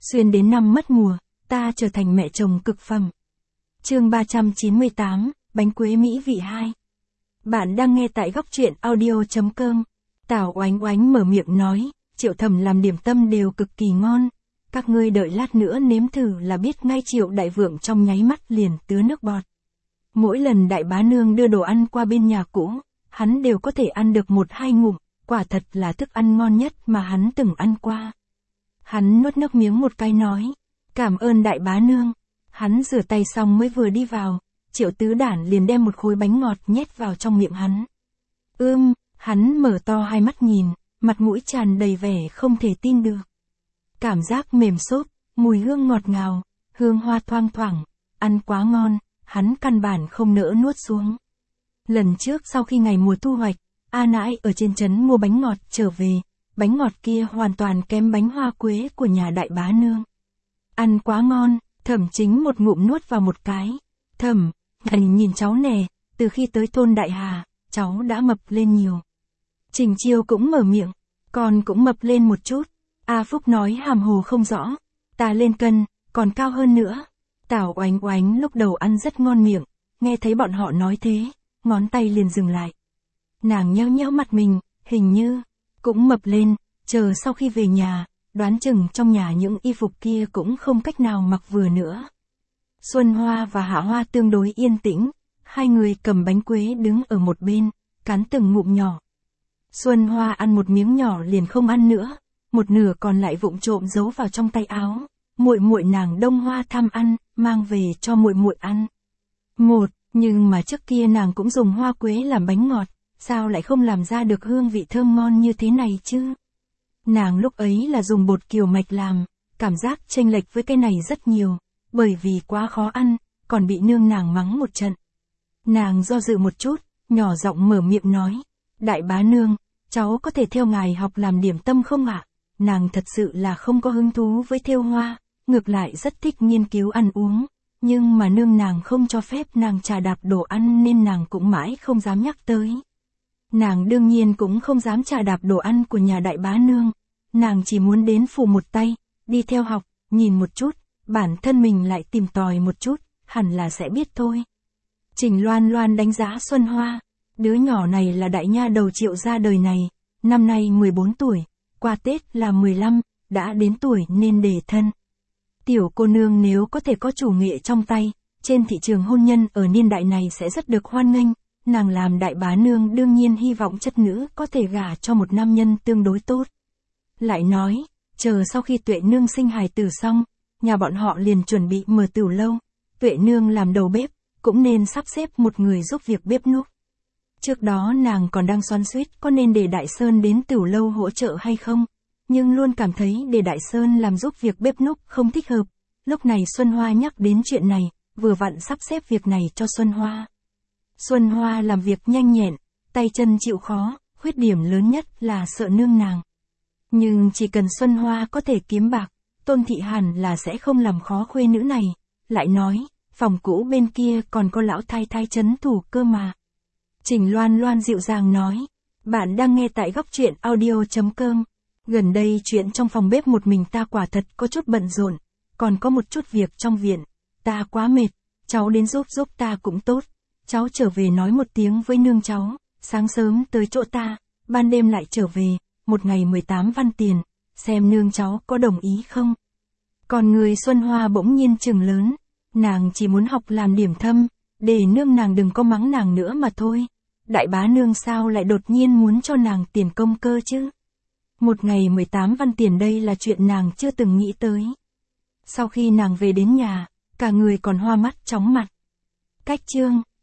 Xuyên đến năm mất mùa, ta trở thành mẹ chồng cực phẩm. Chương 398, bánh quế mỹ vị 2. Bạn đang nghe tại góc truyện audio.com. Tào Oánh Oánh mở miệng nói, Triệu Thẩm làm điểm tâm đều cực kỳ ngon. Các ngươi đợi lát nữa nếm thử là biết ngay. Triệu Đại Vượng trong nháy mắt liền tứa nước bọt. Mỗi lần Đại Bá Nương đưa đồ ăn qua bên nhà cũ, hắn đều có thể ăn được 1-2 ngụm, quả thật là thức ăn ngon nhất mà hắn từng ăn qua. Hắn nuốt nước miếng một cái nói, cảm ơn Đại Bá Nương. Hắn rửa tay xong mới vừa đi vào, Triệu Tứ Đản liền đem một khối bánh ngọt nhét vào trong miệng hắn. Hắn mở to hai mắt nhìn, mặt mũi tràn đầy vẻ không thể tin được. Cảm giác mềm xốp, mùi hương ngọt ngào, hương hoa thoang thoảng, ăn quá ngon, hắn căn bản không nỡ nuốt xuống. Lần trước sau khi ngày mùa thu hoạch, A Nãi ở trên trấn mua bánh ngọt trở về, bánh ngọt kia hoàn toàn kém bánh hoa quế của nhà Đại Bá Nương. Ăn quá ngon, Thẩm Chính một ngụm nuốt vào một cái. Thẩm, nhìn cháu nè, từ khi tới thôn Đại Hà, cháu đã mập lên nhiều. Trình Chiêu cũng mở miệng, con cũng mập lên một chút. A Phúc nói hàm hồ không rõ, ta lên cân, còn cao hơn nữa. Tào Oánh Oánh lúc đầu ăn rất ngon miệng, nghe thấy bọn họ nói thế, ngón tay liền dừng lại. Nàng nhéo nhéo mặt mình, hình như cũng mập lên, chờ sau khi về nhà, đoán chừng trong nhà những y phục kia cũng không cách nào mặc vừa nữa. Xuân Hoa và Hạ Hoa tương đối yên tĩnh, hai người cầm bánh quế đứng ở một bên, cắn từng ngụm nhỏ. Xuân Hoa ăn một miếng nhỏ liền không ăn nữa, một nửa còn lại vụng trộm giấu vào trong tay áo. Muội muội nàng Đông Hoa tham ăn, mang về cho muội muội ăn. Nhưng mà trước kia nàng cũng dùng hoa quế làm bánh ngọt, sao lại không làm ra được hương vị thơm ngon như thế này chứ? Nàng lúc ấy là dùng bột kiều mạch làm, cảm giác chênh lệch với cái này rất nhiều, bởi vì quá khó ăn, còn bị nương nàng mắng một trận. Nàng do dự một chút, nhỏ giọng mở miệng nói, Đại Bá Nương, cháu có thể theo ngài học làm điểm tâm không ạ? Nàng thật sự là không có hứng thú với thêu hoa, ngược lại rất thích nghiên cứu ăn uống, nhưng mà nương nàng không cho phép nàng trà đạp đồ ăn nên nàng cũng mãi không dám nhắc tới. Nàng đương nhiên cũng không dám trà đạp đồ ăn của nhà Đại Bá Nương, nàng chỉ muốn đến phủ một tay, đi theo học, nhìn một chút, bản thân mình lại tìm tòi một chút, hẳn là sẽ biết thôi. Trình Loan Loan đánh giá Xuân Hoa, đứa nhỏ này là đại nha đầu Triệu ra đời này, năm nay 14 tuổi, qua Tết là 15, đã đến tuổi nên đề thân. Tiểu cô nương nếu có thể có chủ nghệ trong tay, trên thị trường hôn nhân ở niên đại này sẽ rất được hoan nghênh. Nàng làm Đại Bá Nương đương nhiên hy vọng chất nữ có thể gả cho một nam nhân tương đối tốt. Lại nói, chờ sau khi Tuệ Nương sinh hài tử xong, nhà bọn họ liền chuẩn bị mở tửu lâu. Tuệ Nương làm đầu bếp, cũng nên sắp xếp một người giúp việc bếp núc. Trước đó nàng còn đang xoắn xuýt có nên để Đại Sơn đến tửu lâu hỗ trợ hay không, nhưng luôn cảm thấy để Đại Sơn làm giúp việc bếp núc không thích hợp. Lúc này Xuân Hoa nhắc đến chuyện này, vừa vặn sắp xếp việc này cho Xuân Hoa. Xuân Hoa làm việc nhanh nhẹn, tay chân chịu khó, khuyết điểm lớn nhất là sợ nương nàng. Nhưng chỉ cần Xuân Hoa có thể kiếm bạc, Tôn Thị hẳn là sẽ không làm khó khuê nữ này. Lại nói, phòng cũ bên kia còn có lão thái thái trấn thủ cơ mà. Trình Loan Loan dịu dàng nói, bạn đang nghe tại góc truyện audio.com. Gần đây chuyện trong phòng bếp một mình ta quả thật có chút bận rộn, còn có một chút việc trong viện, ta quá mệt, cháu đến giúp ta cũng tốt. Cháu trở về nói một tiếng với nương cháu, sáng sớm tới chỗ ta, ban đêm lại trở về, một ngày 18 văn tiền, xem nương cháu có đồng ý không. Còn người Xuân Hoa bỗng nhiên chừng lớn, nàng chỉ muốn học làm điểm thâm, để nương nàng đừng có mắng nàng nữa mà thôi. Đại Bá Nương sao lại đột nhiên muốn cho nàng tiền công cơ chứ? Một ngày 18 văn tiền đây là chuyện nàng chưa từng nghĩ tới. Sau khi nàng về đến nhà, cả người còn hoa mắt chóng mặt. Cách chương